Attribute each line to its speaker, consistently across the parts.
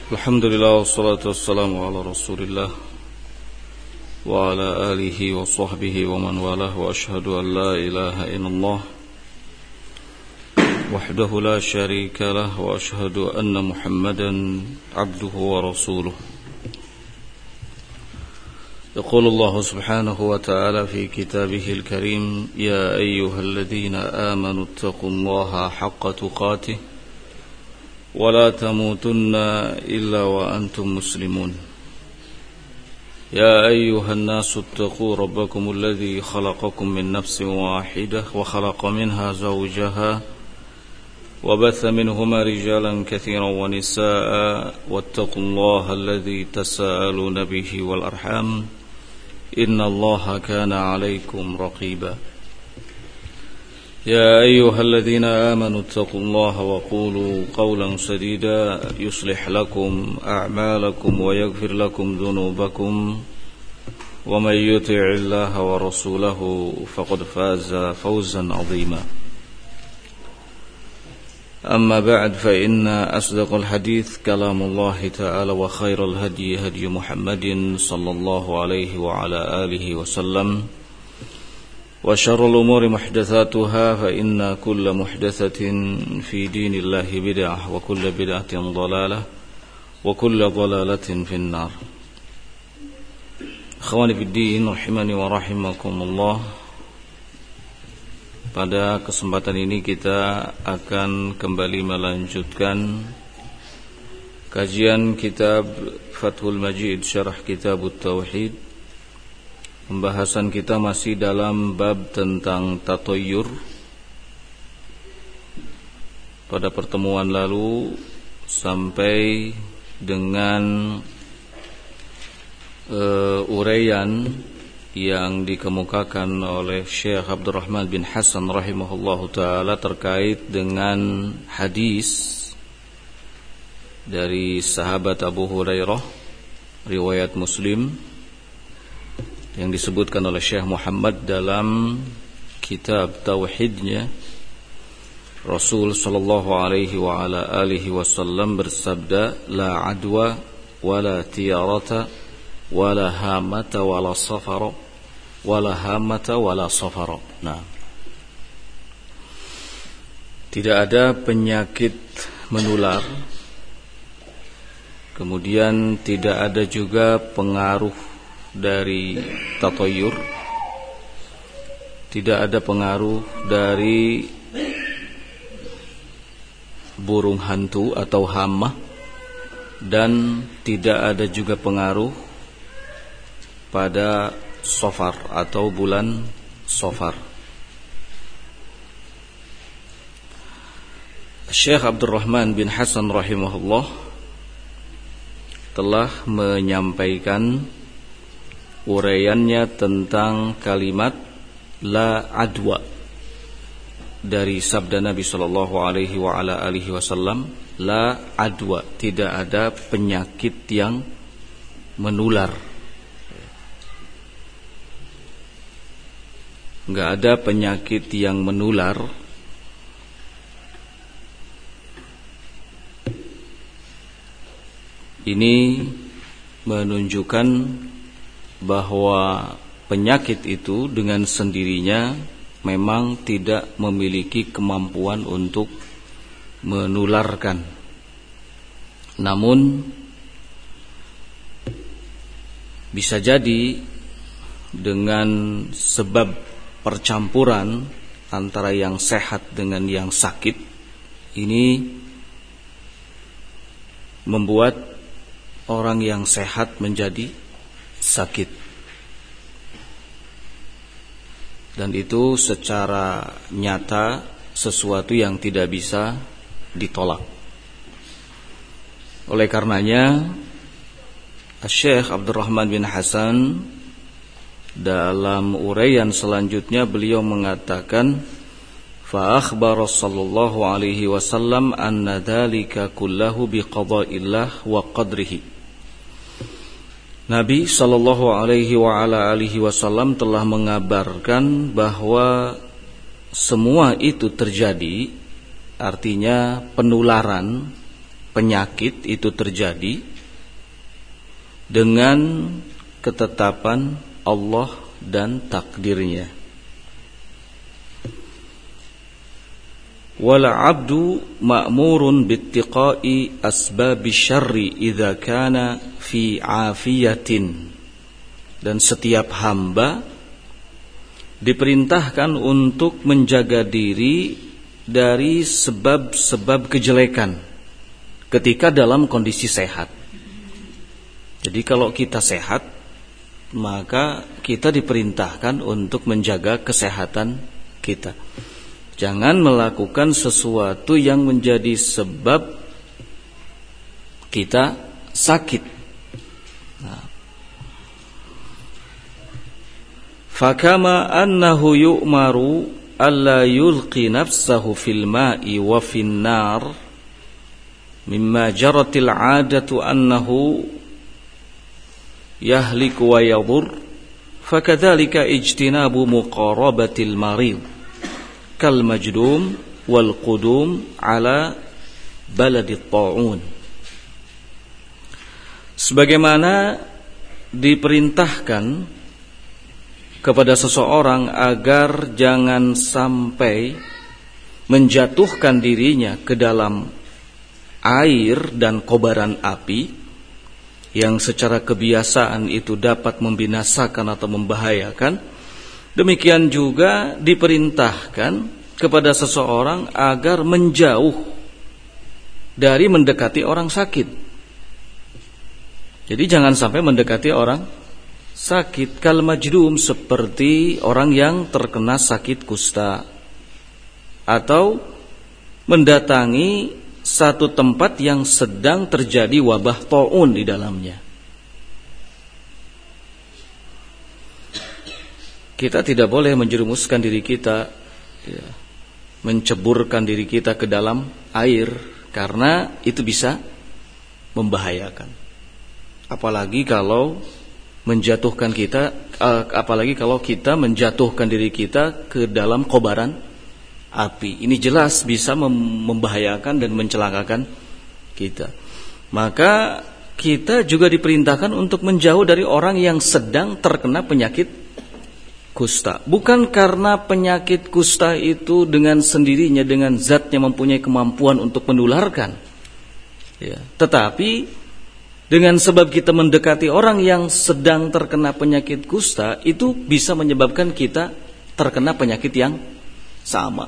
Speaker 1: Alhamdulillah wassalatu wassalamu ala Rasulillah wa ala alihi wa sahbihi wa man walah wa ashhadu an la ilaha illallah wahdahu la syarika lah wa ashhadu anna Muhammadan abduhu wa rasuluh. يقول الله سبحانه وتعالى في كتابه الكريم يا أيها الذين آمنوا اتقوا الله حق تقاته ولا تموتن إلا وأنتم مسلمون يا أيها الناس اتقوا ربكم الذي خلقكم من نفس واحدة وخلق منها زوجها وبث منهما رجالا كثيرا ونساء واتقوا الله الذي تساءلون به والأرحام إن الله كان عليكم رقيبا يا أيها الذين آمنوا اتقوا الله وقولوا قولا سديدا يصلح لكم أعمالكم ويغفر لكم ذنوبكم ومن يطع الله ورسوله فقد فاز فوزا عظيما أما بعد فإن أصدق الحديث كلام الله تعالى وخير الهدي هدي محمد صلى الله عليه وعلى آله وسلم وشر الأمور محدثاتها فإن كل محدثة في دين الله بدعة وكل بدعة ضلالة وكل ضلالة في النار. Akhwani fid din rahimani wa rahimakumullah. Pada kesempatan ini kita akan kembali melanjutkan kajian kitab Fathul Majid Syarah Kitab Tauhid. Pembahasan kita masih dalam bab tentang tatoyur. Pada pertemuan lalu sampai dengan uraian yang dikemukakan oleh Syekh Abdurrahman bin Hasan rahimahullahu ta'ala terkait dengan hadis dari sahabat Abu Hurairah riwayat Muslim yang disebutkan oleh Syekh Muhammad dalam kitab Tauhidnya. Rasul sallallahu alaihi wa ala alihi wasallam bersabda, la adwa wala tiyarata wala hamata wala safara wala hamata wala safara. Nah, tidak ada penyakit menular, kemudian tidak ada juga pengaruh dari tatoyur, tidak ada pengaruh dari burung hantu atau hama, dan tidak ada juga pengaruh pada Safar atau bulan Safar. Syekh Abdurrahman bin Hasan rahimahullah telah menyampaikan uraiannya tentang kalimat la adwa dari sabda Nabi sallallahu alaihi wa ala alihi wasallam, la adwa, tidak ada penyakit yang menular. Enggak ada penyakit yang menular ini menunjukkan bahwa penyakit itu dengan sendirinya memang tidak memiliki kemampuan untuk menularkan. Namun bisa jadi dengan sebab percampuran antara yang sehat dengan yang sakit ini membuat orang yang sehat menjadi sakit, dan itu secara nyata sesuatu yang tidak bisa ditolak. Oleh karenanya Syekh Abdurrahman bin Hasan dalam uraian selanjutnya beliau mengatakan, fa akhbara sallallahu alaihi wasallam anna dzalika kullahu biqada'illah wa qadrihi. Nabi sallallahu alaihi wa ala alihi wasallam telah mengabarkan bahwa semua itu terjadi, artinya penularan penyakit itu terjadi dengan ketetapan Allah dan takdirnya. Wal 'abdu ma'murun bittiqa'i asbabi syarri idza kana fi 'afiyatin. Dan setiap hamba diperintahkan untuk menjaga diri dari sebab-sebab kejelekan ketika dalam kondisi sehat. Jadi kalau kita sehat, maka kita diperintahkan untuk menjaga kesehatan kita. Jangan melakukan sesuatu yang menjadi sebab kita sakit. Fakama annahu yu'maru alla yulqi nafsahu fil ma'i wa fin nar mimma jaratil 'adatu annahu yahliku wa yadur, fakadzalika ijtinabu muqarabatil marid kal majdum wal qudum ala baladit ta'un. Sebagaimana diperintahkan kepada seseorang agar jangan sampai menjatuhkan dirinya ke dalam air dan kobaran api yang secara kebiasaan itu dapat membinasakan atau membahayakan. Demikian juga diperintahkan kepada seseorang agar menjauh dari mendekati orang sakit. Jadi jangan sampai mendekati orang sakit. Kal majdum, seperti orang yang terkena sakit kusta, atau mendatangi satu tempat yang sedang terjadi wabah ta'un di dalamnya. Kita tidak boleh menjerumuskan diri kita, menceburkan diri kita ke dalam air, karena itu bisa membahayakan. Apalagi kalau kita menjatuhkan diri kita ke dalam kobaran api. Ini jelas bisa membahayakan dan mencelakakan kita. Maka kita juga diperintahkan untuk menjauh dari orang yang sedang terkena penyakit kusta. Bukan karena penyakit kusta itu dengan sendirinya, dengan zatnya mempunyai kemampuan untuk menularkan, tetapi dengan sebab kita mendekati orang yang sedang terkena penyakit kusta, itu bisa menyebabkan kita terkena penyakit yang sama.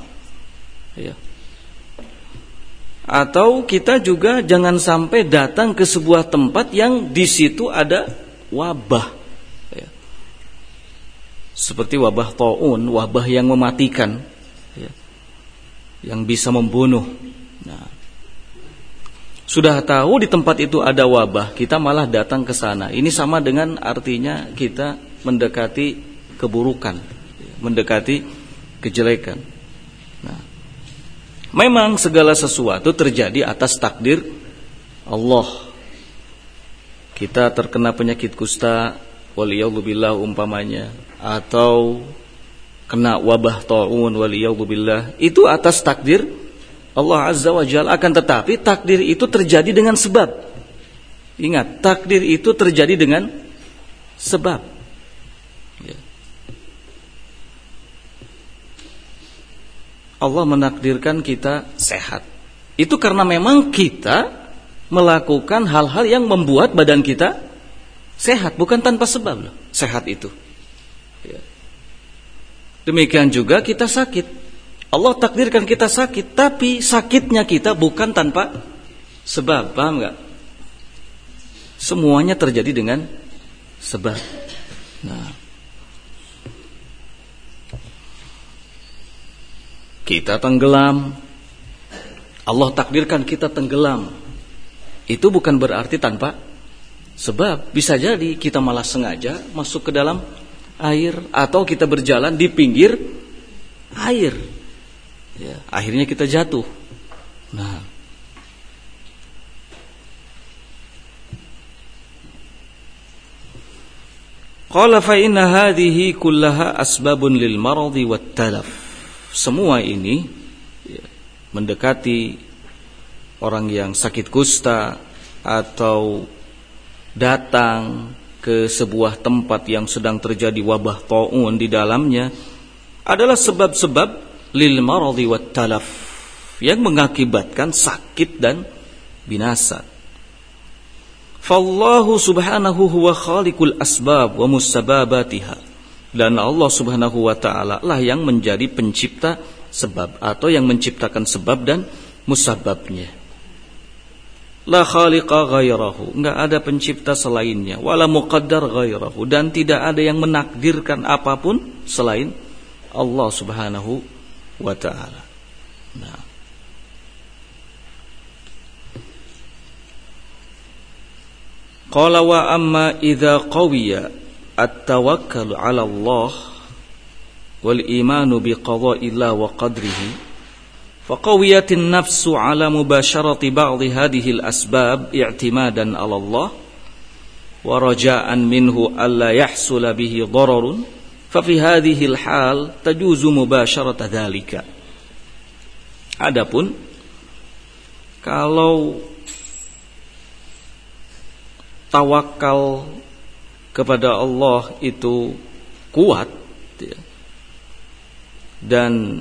Speaker 1: Atau kita juga jangan sampai datang ke sebuah tempat yang di situ ada wabah, seperti wabah ta'un, wabah yang mematikan, yang bisa membunuh. Sudah tahu di tempat itu ada wabah, kita malah datang ke sana. Ini sama dengan artinya kita mendekati keburukan, mendekati kejelekan. Memang segala sesuatu terjadi atas takdir Allah. Kita terkena penyakit kusta, waliyadzubillah umpamanya, atau kena wabah ta'un, waliyadzubillah, itu atas takdir Allah Azza wa Jalla. Akan tetapi takdir itu terjadi dengan sebab. Ingat, takdir itu terjadi dengan sebab. Allah menakdirkan kita sehat. Itu karena memang kita melakukan hal-hal yang membuat badan kita sehat, bukan tanpa sebab loh, sehat itu. Demikian juga kita sakit. Allah takdirkan kita sakit, tapi sakitnya kita bukan tanpa sebab, paham enggak? Semuanya terjadi dengan sebab. Kita tenggelam, Allah takdirkan kita tenggelam. Itu bukan berarti tanpa sebab. Bisa jadi kita malah sengaja masuk ke dalam air, atau kita berjalan di pinggir air, akhirnya kita jatuh. Qala fa inna hadhihi kullaha asbabun lil maradi wat talaf. Semua ini mendekati orang yang sakit kusta atau datang ke sebuah tempat yang sedang terjadi wabah ta'un di dalamnya adalah sebab-sebab lil maradi wat talaf yang mengakibatkan sakit dan binasa. Fallahu subhanahu huwa khaliqul asbab wa musabbabatiha. Dan Allah subhanahu wa ta'ala lah yang menjadi pencipta sebab atau yang menciptakan sebab dan musababnya. La khaliqa ghairahu, enggak ada pencipta selainnya, wala muqaddar ghairahu, dan tidak ada yang menakdirkan apapun selain Allah subhanahu wa ta'ala. Nah, qala wa amma idza qawiya at-tawakkul 'ala Allah wal imanu bi qada'illah wa qadrihi فقويت النفس على مباشرة بعض هذه الأسباب اعتمادا على الله ورجاء منه ألا يحصل به ضرر ففي هذه الحال تجوز مباشرة ذلك. Adapun kalau tawakal kepada Allah itu kuat dan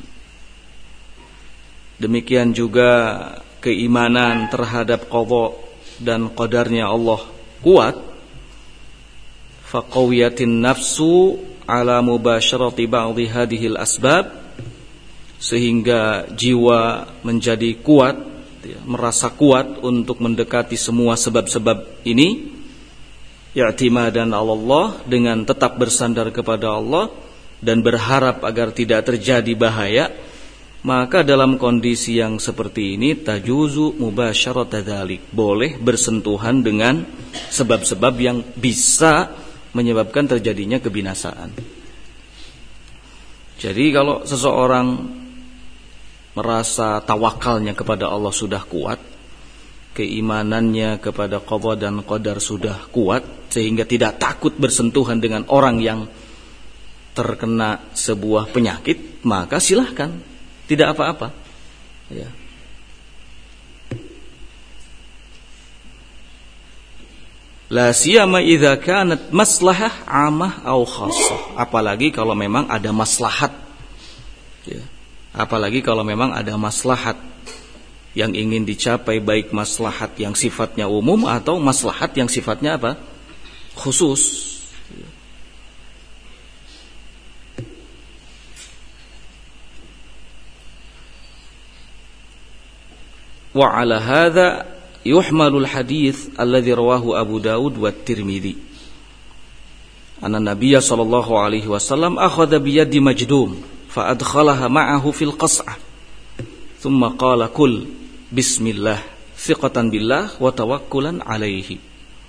Speaker 1: demikian juga keimanan terhadap qadha dan qadarnya Allah kuat, faqawiyatin nafsu ala mubasharati ba'dhi hadhil asbab, sehingga jiwa menjadi kuat, merasa kuat untuk mendekati semua sebab-sebab ini, i'timadan 'ala Allah, dengan tetap bersandar kepada Allah dan berharap agar tidak terjadi bahaya. Maka dalam kondisi yang seperti ini tajuzu mubasyarat dzalik, boleh bersentuhan dengan sebab-sebab yang bisa menyebabkan terjadinya kebinasaan. Jadi kalau seseorang merasa tawakalnya kepada Allah sudah kuat, keimanannya kepada qadha dan qadar sudah kuat, sehingga tidak takut bersentuhan dengan orang yang terkena sebuah penyakit, maka silahkan, tidak apa-apa, ya. La siyama idza kanat maslahah 'amah aw khassah, apalagi kalau memang ada maslahat, ya. Apalagi kalau memang ada maslahat yang ingin dicapai, baik maslahat yang sifatnya umum atau maslahat yang sifatnya apa? Khusus. Wa 'ala hadza yuhmalul hadits alladzi rawahu Abu Daud wa Tirmidzi. Anna Nabiy sallallahu alaihi wasallam akhadha bi yadi Majdum fa adkhalaha ma'ahu fil qas'ah. Thumma qala kul bismillah thiqatan billah wa tawakkulan alaihi.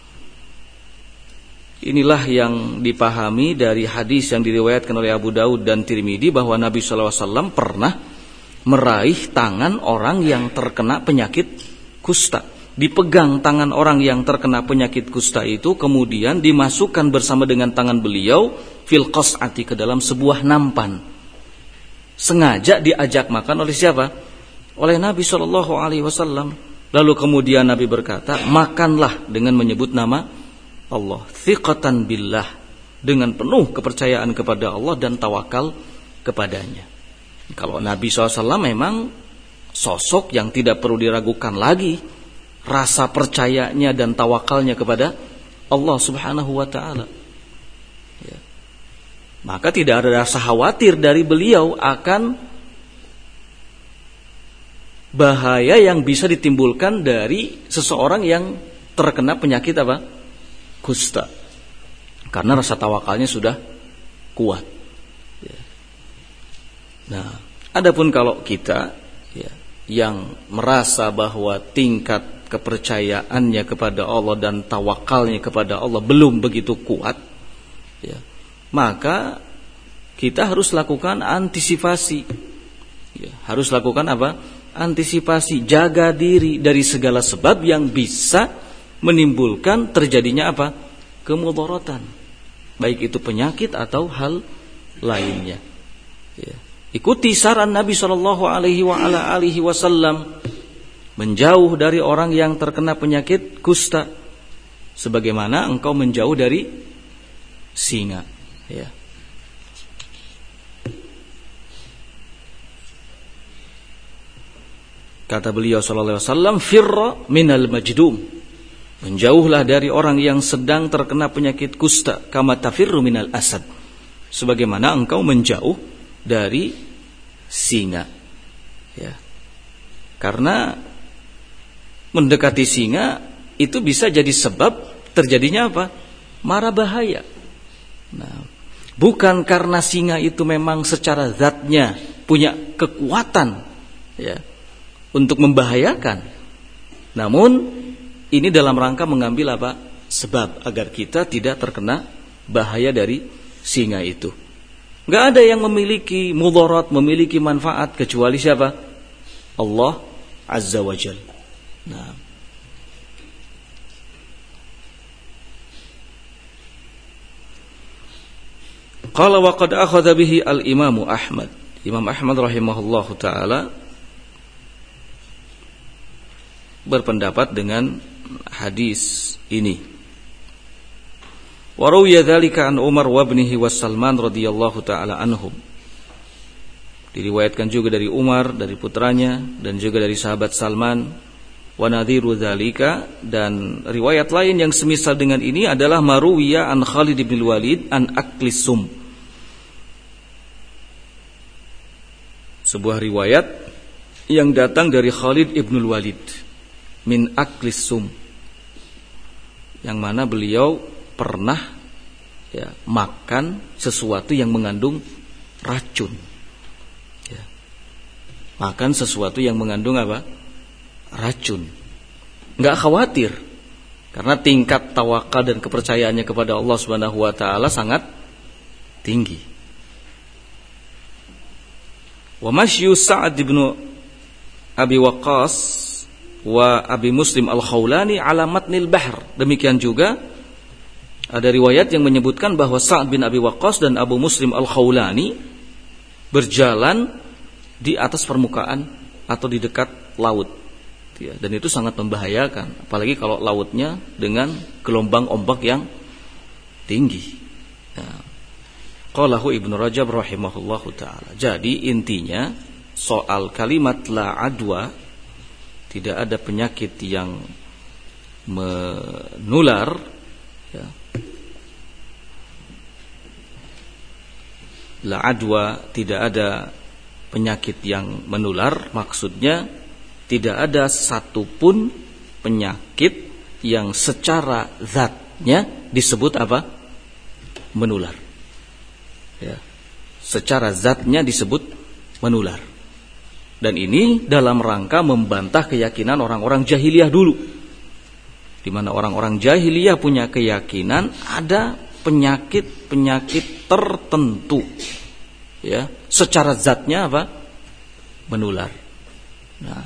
Speaker 1: Inilah yang dipahami dari hadis yang diriwayatkan oleh Abu Daud dan Tirmidzi bahwa Nabi sallallahu alaihi wasallam pernah meraih tangan orang yang terkena penyakit kusta. Dipegang tangan orang yang terkena penyakit kusta itu, kemudian dimasukkan bersama dengan tangan beliau fil qas'ati, ke dalam sebuah nampan. Sengaja diajak makan oleh siapa? Oleh Nabi SAW. Lalu kemudian Nabi berkata, makanlah dengan menyebut nama Allah, thiqatan billah, dengan penuh kepercayaan kepada Allah dan tawakal kepadanya. Kalau Nabi SAW memang sosok yang tidak perlu diragukan lagi rasa percayanya dan tawakalnya kepada Allah Subhanahu wa ta'ala, ya. Maka tidak ada rasa khawatir dari beliau akan bahaya yang bisa ditimbulkan dari seseorang yang terkena penyakit apa? Kusta. Karena rasa tawakalnya sudah kuat, ya. Nah, adapun kalau kita, ya, yang merasa bahwa tingkat kepercayaannya kepada Allah dan tawakalnya kepada Allah belum begitu kuat, ya, maka kita harus lakukan antisipasi, ya, harus lakukan apa? Antisipasi, jaga diri dari segala sebab yang bisa menimbulkan terjadinya apa? Kemudaratan, baik itu penyakit atau hal lainnya, ya. Ikuti saran Nabi SAW menjauh dari orang yang terkena penyakit kusta sebagaimana engkau menjauh dari singa, ya. Kata beliau sallallahu alaihi wasallam, firra minal majdum, menjauhlah dari orang yang sedang terkena penyakit kusta, kama tafirru minal asad, sebagaimana engkau menjauh dari singa, ya. Karena mendekati singa itu bisa jadi sebab terjadinya apa? Mara bahaya. Nah, bukan karena singa itu memang secara zatnya punya kekuatan, ya, untuk membahayakan. Namun ini dalam rangka mengambil apa? Sebab agar kita tidak terkena bahaya dari singa itu. Enggak ada yang memiliki mudarat, memiliki manfaat kecuali siapa? Allah Azza wa Jalla. Nah, qala wa qad akhadha bihi al-Imam Ahmad. Imam Ahmad rahimahullahu taala berpendapat dengan hadis ini. Wa rawiya dzalika an Umar wa ibnihi wa Salman radhiyallahu taala anhum. Diriwayatkan juga dari Umar, dari putranya, dan juga dari sahabat Salman. Wa nadhiru dzalika, dan riwayat lain yang semisal dengan ini adalah maruwiya an Khalid bin Walid an aklis sum. Sebuah riwayat yang datang dari Khalid ibn Walid min aklis sum, yang mana beliau pernah, ya, makan sesuatu yang mengandung racun, ya. Makan sesuatu yang mengandung apa? Racun. Enggak khawatir karena tingkat tawakal dan kepercayaannya kepada Allah Subhanahu wa taala sangat tinggi. Wa masyu Sa'ad bin Abi Waqqas wa Abi Muslim al-Khawlani ala matnil bahr. Demikian juga ada riwayat yang menyebutkan bahwa Sa'ad bin Abi Waqqas dan Abu Muslim al-Khawlani berjalan di atas permukaan atau di dekat laut, ya, dan itu sangat membahayakan, apalagi kalau lautnya dengan gelombang ombak yang tinggi. Qalahu Ibnu Rajab rahimahullahu taala. Jadi intinya soal kalimat la adwa, tidak ada penyakit yang menular, ya. La adwa, tidak ada penyakit yang menular, maksudnya tidak ada satupun penyakit yang secara zatnya disebut apa? Menular, ya. Secara zatnya disebut menular. Dan ini dalam rangka membantah keyakinan orang-orang jahiliyah dulu, di mana orang-orang jahiliyah punya keyakinan ada penyakit-penyakit tertentu, ya, secara zatnya apa? Menular. Nah,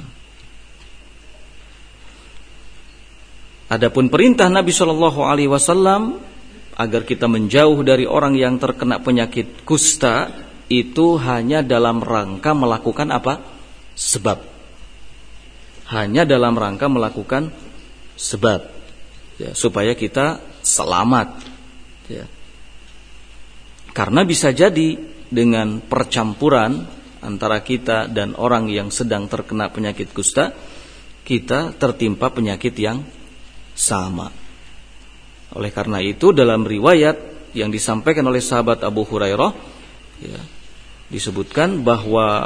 Speaker 1: adapun perintah Nabi Shallallahu Alaihi Wasallam agar kita menjauh dari orang yang terkena penyakit kusta itu hanya dalam rangka melakukan apa? Sebab. Hanya dalam rangka melakukan sebab, ya, supaya kita selamat, ya. Karena bisa jadi dengan percampuran antara kita dan orang yang sedang terkena penyakit kusta, kita tertimpa penyakit yang sama. Oleh karena itu dalam riwayat yang disampaikan oleh sahabat Abu Hurairah, ya, disebutkan bahwa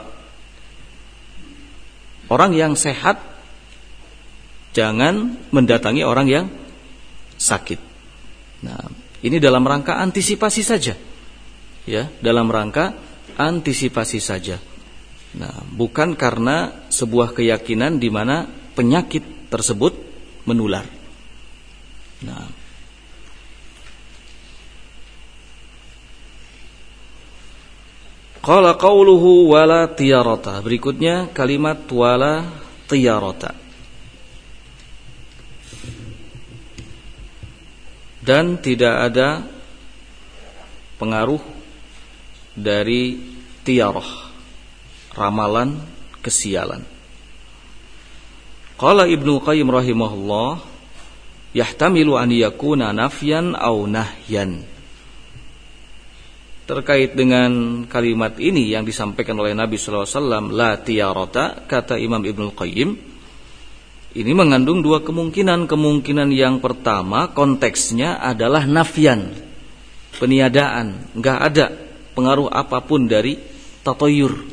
Speaker 1: orang yang sehat jangan mendatangi orang yang sakit. Nah, ini dalam rangka antisipasi saja, ya, dalam rangka antisipasi saja. Nah, bukan karena sebuah keyakinan di mana penyakit tersebut menular. Nah, qala qauluhu wala tiyarata. Berikutnya kalimat wala tiyarata. Dan tidak ada pengaruh dari tiyarah, ramalan kesialan. Qala Ibnu Qayyim rahimahullah, yahtamilu an yakuna nafyan aw nahyan. Terkait dengan kalimat ini yang disampaikan oleh Nabi sallallahu alaihi wasallam, la tiyarata, kata Imam Ibnu Qayyim, ini mengandung dua kemungkinan. Kemungkinan yang pertama, konteksnya adalah nafyan, peniadaan, enggak ada pengaruh apapun dari tatoyur.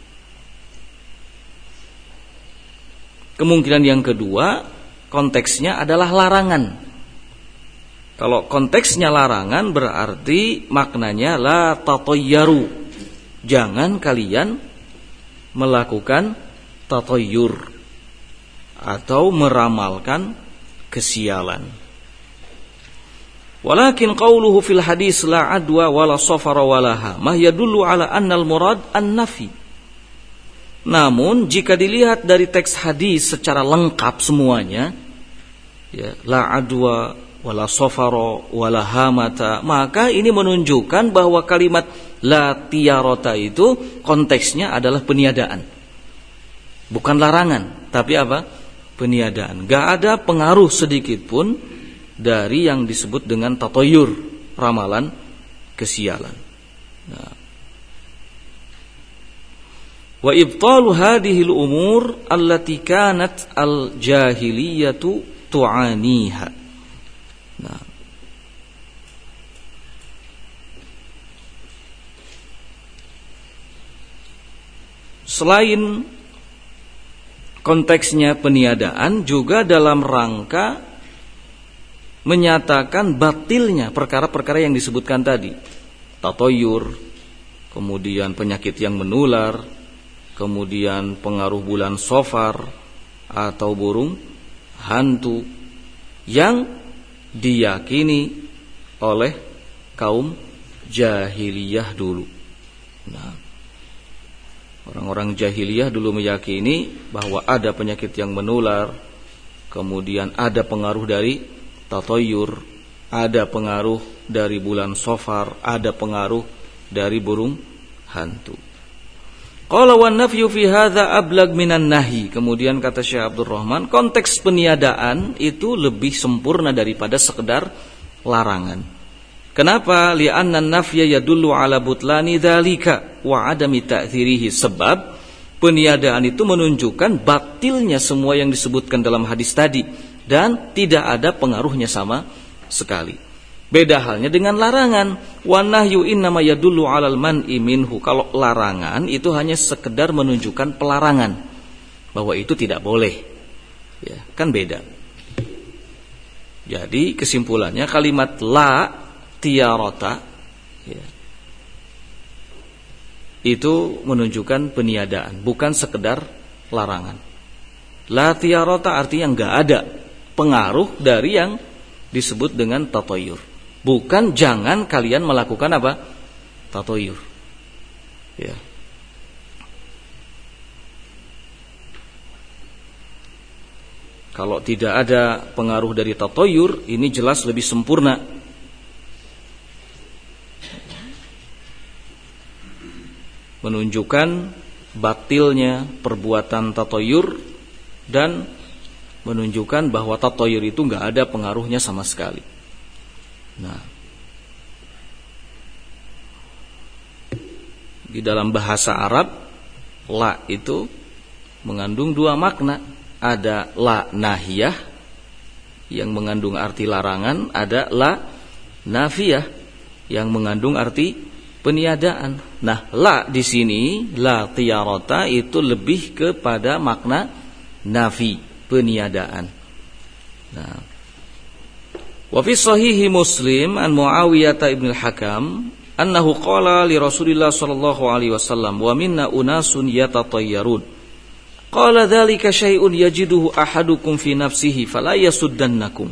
Speaker 1: Kemungkinan yang kedua, konteksnya adalah larangan. Kalau konteksnya larangan berarti maknanya la tatoyyaru, jangan kalian melakukan tatoyur atau meramalkan kesialan. Walakin qauluhu fil hadis la adwa wala safara wala hamah yadullu ala annal murad an-nafi. Namun jika dilihat dari teks hadis secara lengkap semuanya, ya, la adwa wala safara wala hamata, maka ini menunjukkan bahwa kalimat la tiyarata itu konteksnya adalah peniadaan, bukan larangan, tapi apa? Peniadaan. Gak ada pengaruh sedikit pun dari yang disebut dengan tatoyur, ramalan kesialan. Nah, wa ibtalu hadhil umur allati kanat al jahiliyatu tu'aniha. Nah, selain konteksnya peniadaan, juga dalam rangka menyatakan batilnya perkara-perkara yang disebutkan tadi, tatoyur, kemudian penyakit yang menular, kemudian pengaruh bulan Safar atau burung hantu yang diyakini oleh kaum jahiliyah dulu. Nah, orang-orang jahiliyah dulu meyakini bahwa ada penyakit yang menular, kemudian ada pengaruh dari tatoyur, ada pengaruh dari bulan Safar, ada pengaruh dari burung hantu. Qala wan nafyu fi hadza ablag minan nahi. Kemudian kata Syekh Abdul Rahman, konteks peniadaan itu lebih sempurna daripada sekedar larangan. Kenapa? Li'anna an-nafya yadullu ala butlani dzalika wa adami ta'thirihi. Sebab peniadaan itu menunjukkan batilnya semua yang disebutkan dalam hadis tadi dan tidak ada pengaruhnya sama sekali. Beda halnya dengan larangan. Wa nahyu innama yadullu 'alal man'i minhu. Kalau larangan itu hanya sekedar menunjukkan pelarangan, bahwa itu tidak boleh. Ya, kan beda. Jadi kesimpulannya kalimat la tiyarata, ya, itu menunjukkan peniadaan, bukan sekedar larangan. La tiyarata artinya enggak ada pengaruh dari yang disebut dengan tatoyur. Bukan jangan kalian melakukan apa? Tatoyur. Ya. Kalau tidak ada pengaruh dari tatoyur, ini jelas lebih sempurna. Menunjukkan batilnya perbuatan tatoyur dan menunjukkan bahwa tatoyur itu enggak ada pengaruhnya sama sekali. Nah, di dalam bahasa Arab, la itu mengandung dua makna. Ada la nahiyah yang mengandung arti larangan, ada la nafiyah yang mengandung arti peniadaan. Nah, la di sini, la tiyarata itu lebih kepada makna nafi, peniadaan. Nah, wa fi sahihi Muslim an Muawiyah ibn al-Hakam annahu qala li Rasulillah sallallahu alaihi wasallam wa minna unasun yatatayyarun qala dzalika syai'un yajiduhu ahadukum fi nafsihi fala yasuddannakum.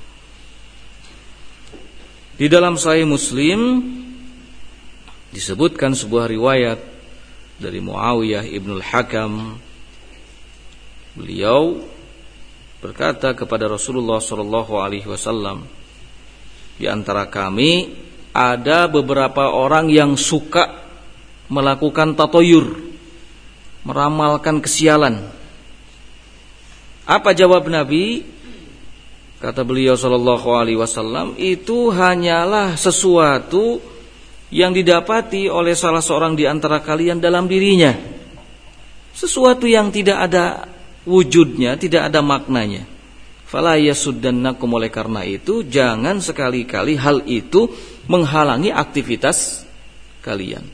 Speaker 1: Di dalam Sahih Muslim disebutkan sebuah riwayat dari Muawiyah ibn al-Hakam. Beliau berkata kepada Rasulullah sallallahu alaihi wasallam, di antara kami ada beberapa orang yang suka melakukan tatoyur, meramalkan kesialan. Apa jawab Nabi? Kata beliau sallallahu alaihi wasallam, itu hanyalah sesuatu yang didapati oleh salah seorang di antara kalian dalam dirinya. Sesuatu yang tidak ada wujudnya, tidak ada maknanya. Fala yasuddannakum, oleh karena itu jangan sekali-kali hal itu menghalangi aktivitas kalian.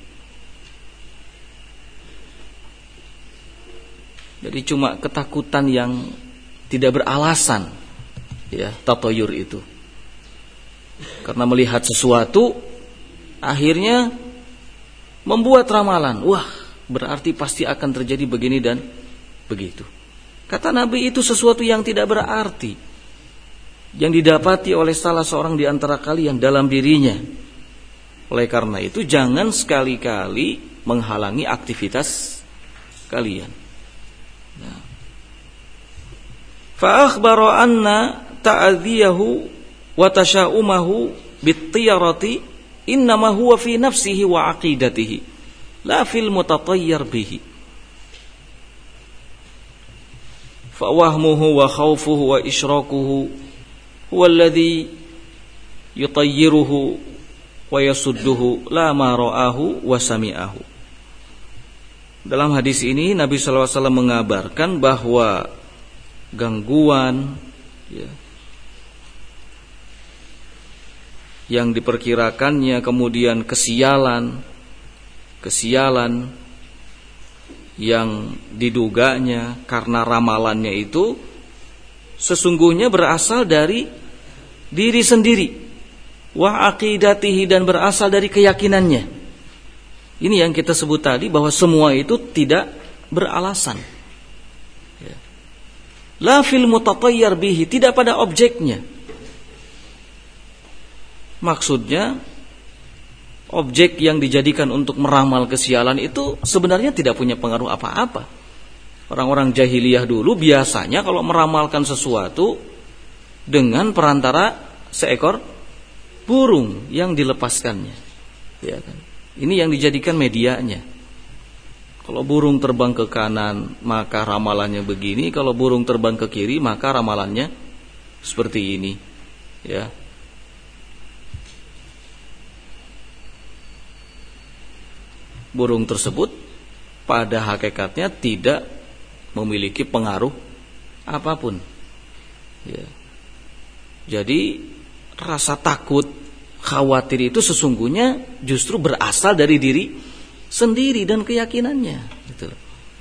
Speaker 1: Jadi cuma ketakutan yang tidak beralasan, ya, tatoyur itu. Karena melihat sesuatu akhirnya membuat ramalan, wah, berarti pasti akan terjadi begini dan begitu. Kata Nabi, itu sesuatu yang tidak berarti, yang didapati oleh salah seorang di antara kalian dalam dirinya. Oleh karena itu jangan sekali-kali menghalangi aktivitas kalian. Nah. Fa akhbara anna ta'adhiyahu wa tasha'umahu bit-tiyarati innama huwa fi nafsihi wa aqidatihi la fil mutatayyir bihi. Fa wahmuhu wa khawfuhu wa ishrakuhu huwa alladhi yutayyiruhu wa yasudduhu la ma ra'ahu wa sami'ahu. Dalam hadis ini Nabi sallallahu alaihi wasallam mengabarkan bahwa gangguan, ya, yang diperkirakannya, kemudian kesialan yang diduganya karena ramalannya itu sesungguhnya berasal dari diri sendiri, wa aqidatihi, dan berasal dari keyakinannya. Ini yang kita sebut tadi, bahwa semua itu tidak beralasan, ya. La fil mutatayyir bihi, tidak pada objeknya. Maksudnya objek yang dijadikan untuk meramal kesialan itu sebenarnya tidak punya pengaruh apa-apa. Orang-orang jahiliyah dulu biasanya kalau meramalkan sesuatu dengan perantara seekor burung yang dilepaskannya, ya kan? Ini yang dijadikan medianya. Kalau burung terbang ke kanan maka ramalannya begini, kalau burung terbang ke kiri maka ramalannya seperti ini, ya. Burung tersebut pada hakikatnya tidak memiliki pengaruh apapun, ya. Jadi rasa takut, khawatir itu sesungguhnya justru berasal dari diri sendiri dan keyakinannya, gitu.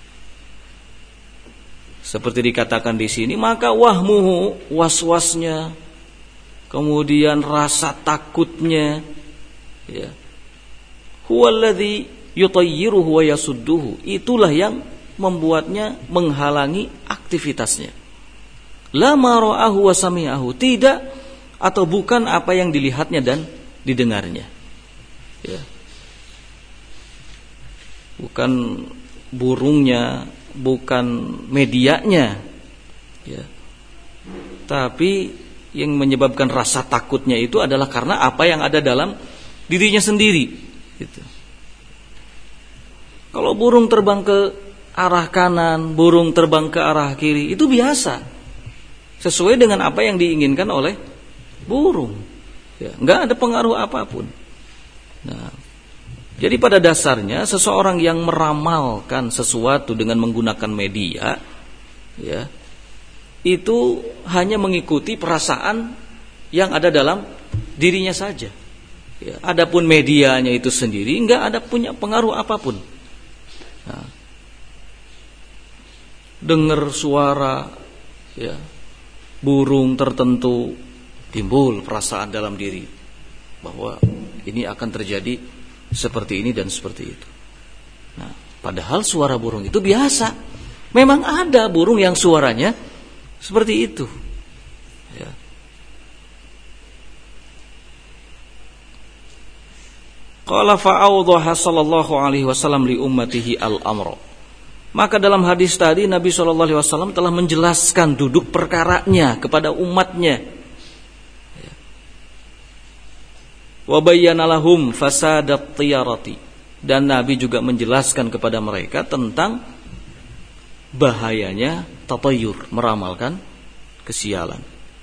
Speaker 1: Seperti dikatakan di sini, maka wahmuhu, waswasnya, kemudian rasa takutnya, ya, huwallazi yutayyiruhu wa yasudduhu, itulah yang membuatnya menghalangi aktivitasnya. La ma ra'ahu wa sami'ahu, tidak atau bukan apa yang dilihatnya dan didengarnya, ya. Bukan burungnya, bukan medianya, ya. Tapi yang menyebabkan rasa takutnya itu adalah karena apa yang ada dalam dirinya sendiri, gitu. Kalau burung terbang ke arah kanan, burung terbang ke arah kiri, itu biasa, sesuai dengan apa yang diinginkan oleh burung, ya, nggak ada pengaruh apapun. Nah, jadi pada dasarnya seseorang yang meramalkan sesuatu dengan menggunakan media, ya, itu hanya mengikuti perasaan yang ada dalam dirinya saja, ya. Adapun medianya itu sendiri nggak ada punya pengaruh apapun. Nah, dengar suara, ya, burung tertentu, timbul perasaan dalam diri bahwa ini akan terjadi seperti ini dan seperti itu. Nah, padahal suara burung itu biasa. Memang ada burung yang suaranya seperti itu, ya. Qala fa'awdaha sallallahu alaihi wasallam li ummatihi al-amra. Maka dalam hadis tadi Nabi sallallahu alaihi wasallam telah menjelaskan duduk perkaranya kepada umatnya. Wa bayyana lahum fasadat tiyarati, dan Nabi juga menjelaskan kepada mereka tentang bahayanya tatayur, meramalkan kesialan.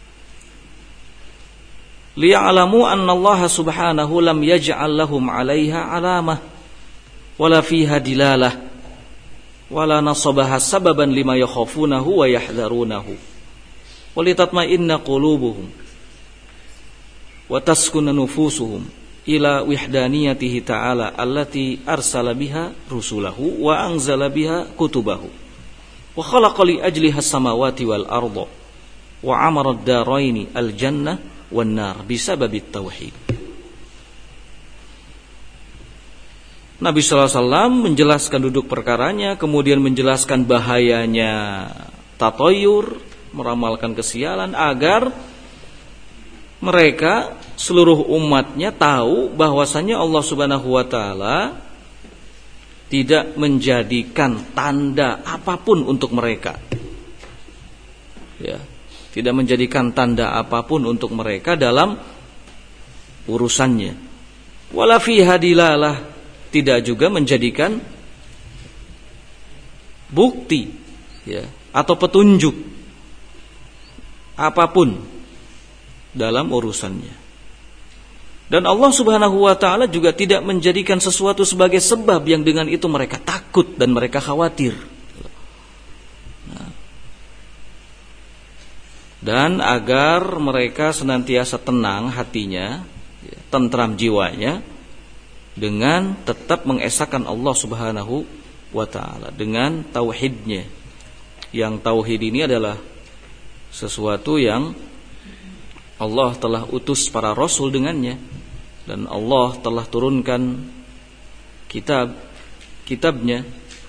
Speaker 1: Liya'lamu anna Allah subhanahu lam yaj'al lahum 'alaiha 'alamah wala fiha dilalah wala nasabaha sababan lima yakhafunahu wa yahdharunahu walitatma'inna qulubuhum wa taskuna nufusuhum ila wahdaniyatihi ta'ala allati arsala biha rusulahu wa anzala biha kutubahu wa khalaqa li ajliha as-samawati wal arda wa amara ad-daraini al-jannah wan nar bisababit tauhid. Nabi sallallahu alaihi wasallam menjelaskan duduk perkaranya, kemudian menjelaskan bahayanya tatayur, meramalkan kesialan, agar mereka seluruh umatnya tahu bahwasanya Allah Subhanahu wa taala tidak menjadikan tanda apapun untuk mereka. Ya, tidak menjadikan tanda apapun untuk mereka dalam urusannya. Wala fiha dilalah, tidak juga menjadikan bukti, ya, atau petunjuk apapun dalam urusannya. Dan Allah Subhanahu wa taala juga tidak menjadikan sesuatu sebagai sebab yang dengan itu mereka takut dan mereka khawatir. Nah, dan agar mereka senantiasa tenang hatinya, tentram jiwanya, dengan tetap mengesahkan Allah Subhanahu wa ta'ala dengan tauhidnya. Yang tauhid ini adalah sesuatu yang Allah telah utus para rasul dengannya, dan Allah telah turunkan kitabnya.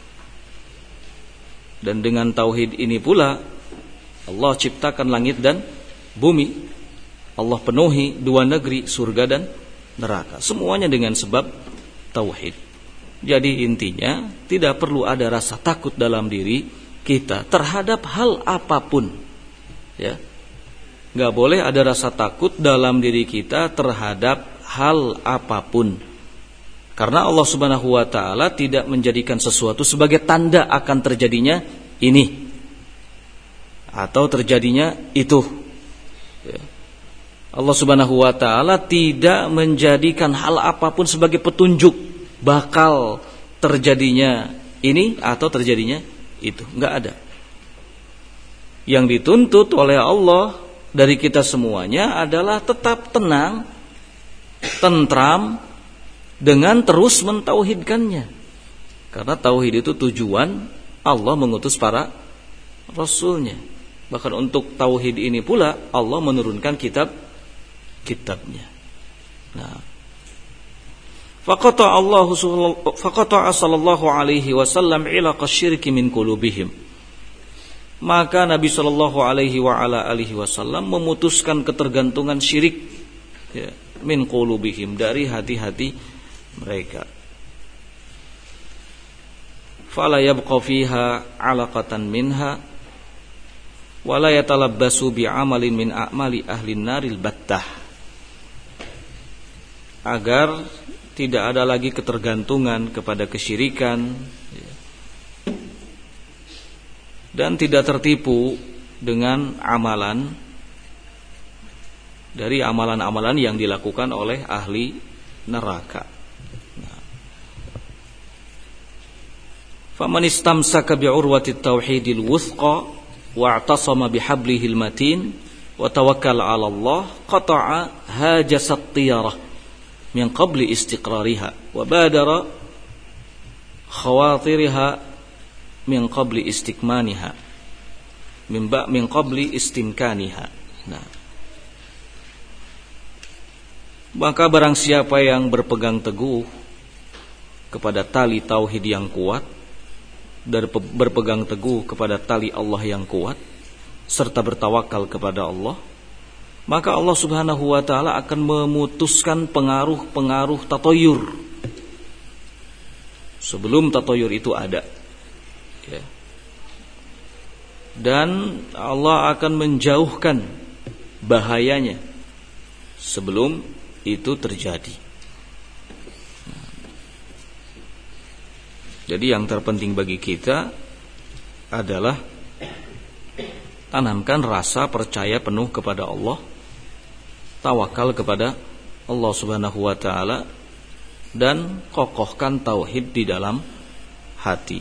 Speaker 1: Dan dengan tauhid ini pula Allah ciptakan langit dan bumi. Allah penuhi dua negeri, surga dan neraka, semuanya dengan sebab tauhid. Jadi intinya tidak perlu ada rasa takut dalam diri kita terhadap hal apapun, ya. Nggak boleh ada rasa takut dalam diri kita terhadap hal apapun, karena Allah Subhanahu wa taala tidak menjadikan sesuatu sebagai tanda akan terjadinya ini atau terjadinya itu, ya. Allah Subhanahu wa ta'ala tidak menjadikan hal apapun sebagai petunjuk bakal terjadinya ini atau terjadinya itu. Enggak ada. Yang dituntut oleh Allah dari kita semuanya adalah tetap tenang, tentram, dengan terus mentauhidkannya. Karena tauhid itu tujuan Allah mengutus para rasulnya. Bahkan untuk tauhid ini pula Allah menurunkan kitabnya. Nah, faqata sallallahu alaihi wasallam ilaqa syirki min qulubihim. Maka Nabi sallallahu alaihi wa ala alihi wasallam memutuskan ketergantungan syirik, ya, min qulubihim, dari hati-hati mereka. Fala yabqa fiha alaqatan minha wa la yatalabbasu bi amalin min a'mali ahli naril battah. Agar tidak ada lagi ketergantungan kepada kesyirikan, dan tidak tertipu dengan amalan dari amalan-amalan yang dilakukan oleh ahli neraka. Faman istamsaka bi'urwatit tauhidil wuthqa wa'tasama bihablihil matin wa tawakkal 'ala Allah qata'a hajasat tiyarah min qabli istiqrariha wa badara khawatiriha min qabli istikmaniha min qabli istimkaniha. Nah, maka barang siapa yang berpegang teguh kepada tali tauhid yang kuat, dan berpegang teguh kepada tali Allah yang kuat, serta bertawakal kepada Allah, maka Allah Subhanahu wa ta'ala akan memutuskan pengaruh-pengaruh tatayur sebelum tatayur itu ada, ya. Dan Allah akan menjauhkan bahayanya sebelum itu terjadi. Jadi yang terpenting bagi kita adalah tanamkan rasa percaya penuh kepada Allah, tawakal kepada Allah Subhanahu wa taala, dan kokohkan tauhid di dalam hati.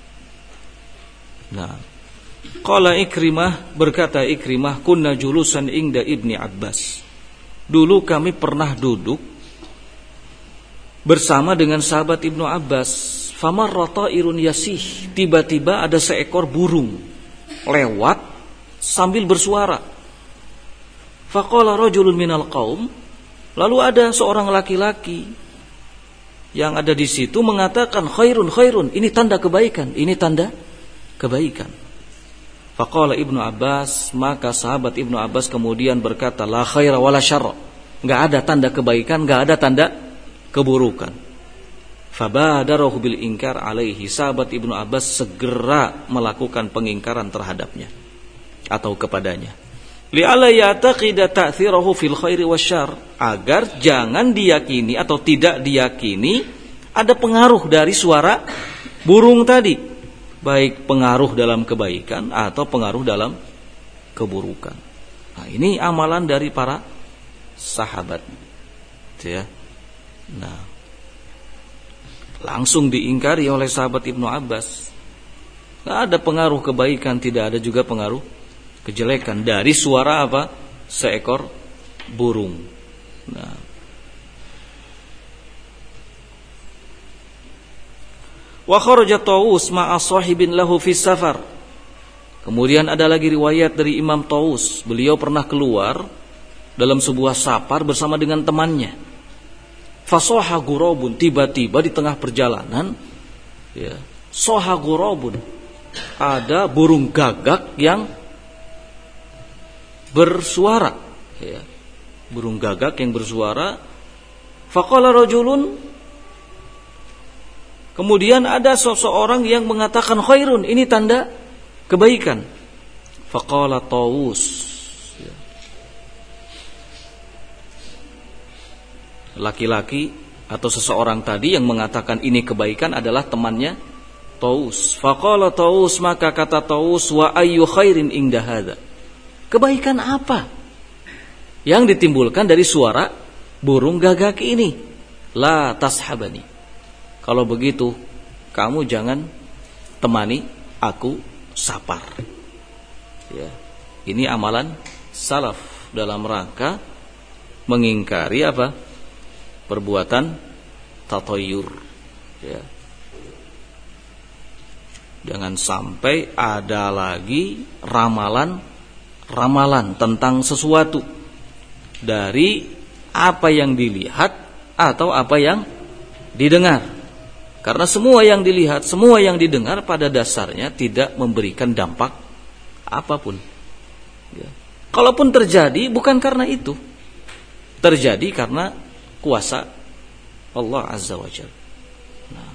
Speaker 1: Nah, qala Ikrimah, berkata Ikrimah, kunna julusan inda Ibni Abbas. Dulu kami pernah duduk bersama dengan sahabat Ibnu Abbas. Famarra ta'irun yasih, tiba-tiba ada seekor burung lewat sambil bersuara. Faqala rajulun minal qaum, lalu ada seorang laki-laki yang ada di situ mengatakan, khairun khairun, ini tanda kebaikan, ini tanda kebaikan. Faqala Ibnu Abbas, maka sahabat Ibnu Abbas kemudian berkata, la khaira wala syarra, enggak ada tanda kebaikan, enggak ada tanda keburukan. Fabadarahu bil inkar alaihi, sahabat Ibnu Abbas segera melakukan pengingkaran terhadapnya atau kepadanya. Li'alla ya'taqida ta'thirahu fil khairi wasyarr, agar jangan diyakini atau tidak diyakini ada pengaruh dari suara burung tadi, baik pengaruh dalam kebaikan atau pengaruh dalam keburukan. Nah, ini amalan dari para sahabat, ya. Nah, langsung diingkari oleh sahabat Ibnu Abbas. Tidak ada pengaruh kebaikan, tidak ada juga pengaruh kejelekan dari suara apa? Seekor burung. Nah, wa kharaja Tawus ma'a sahibin lahu fi safar. Kemudian ada lagi riwayat dari Imam Tawus, beliau pernah keluar dalam sebuah safar bersama dengan temannya. Fasoha gurabun, tiba-tiba di tengah perjalanan, ya, soha gurabun, ada burung gagak yang bersuara, ya, burung gagak yang bersuara. Faqala rajulun, kemudian ada seseorang yang mengatakan khairun, ini tanda kebaikan. Faqala Tawus, ya, laki-laki atau seseorang tadi yang mengatakan ini kebaikan adalah temannya Tawus. Faqala Tawus, maka kata Tawus, wa ayyu khairin inda hadza, kebaikan apa yang ditimbulkan dari suara burung gagak ini? La tashabani, kalau begitu kamu jangan temani aku safar. Ya, ini amalan salaf dalam rangka mengingkari apa? Perbuatan tatayyur. Ya. Jangan sampai ada lagi ramalan tentang sesuatu dari apa yang dilihat atau apa yang didengar. Karena semua yang dilihat, semua yang didengar pada dasarnya tidak memberikan dampak apapun. Ya. Kalaupun terjadi bukan karena itu, terjadi karena kuasa Allah Azza wa Jalla. Nah.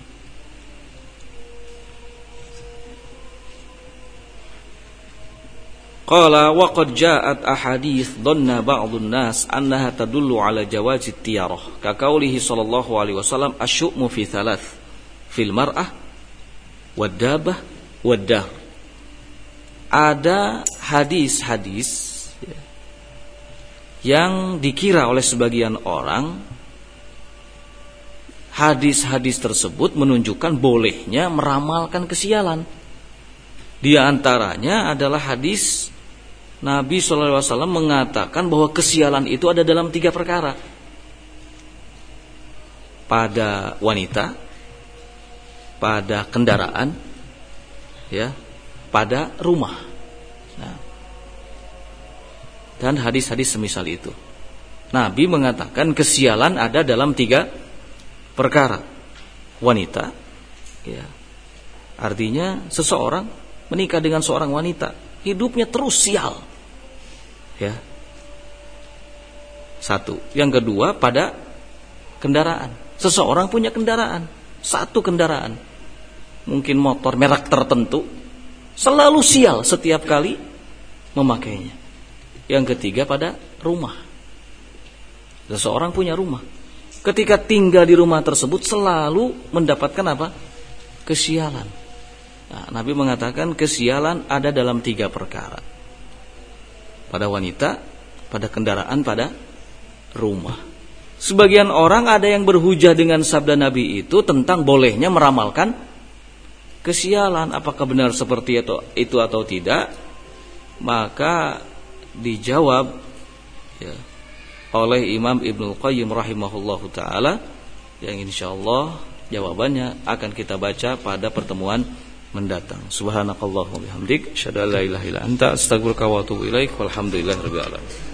Speaker 1: Qala wa qad ja'at ahadits dhanna ba'dun nas annaha tadullu ala jawazi tiyarah ka qaulihi sallallahu alaihi wasallam asyu'mu fi thalath fil mar'ah wad dabah wad dahr. Ada hadis-hadis yang dikira oleh sebagian orang, hadis-hadis tersebut menunjukkan bolehnya meramalkan kesialan. Di antaranya adalah hadis Nabi SAW mengatakan bahwa kesialan itu ada dalam 3 perkara. Pada wanita, pada kendaraan, ya, pada rumah. Nah, dan hadis-hadis semisal itu. Nabi mengatakan kesialan ada dalam 3 perkara. Wanita, ya, artinya seseorang menikah dengan seorang wanita, hidupnya terus sial. Ya. 1. Yang kedua, pada kendaraan. Seseorang punya kendaraan, 1 kendaraan, mungkin motor merek tertentu, selalu sial setiap kali memakainya. Yang ketiga, pada rumah. Seseorang punya rumah, ketika tinggal di rumah tersebut selalu mendapatkan apa? Kesialan. Nah, Nabi mengatakan kesialan ada dalam 3 perkara. Pada wanita, pada kendaraan, pada rumah. Sebagian orang ada yang berhujah dengan sabda Nabi itu tentang bolehnya meramalkan kesialan. Apakah benar seperti itu atau tidak? Maka dijawab ya, oleh Imam Ibnul Qayyim rahimahullahu ta'ala, yang insyaallah jawabannya akan kita baca pada pertemuan mendatang. Subhanakallahumma bihamdik, asyhadu an la ilaha illa anta, astaghfiruka wa atubu ilaik, walhamdulillahirabbil alamin.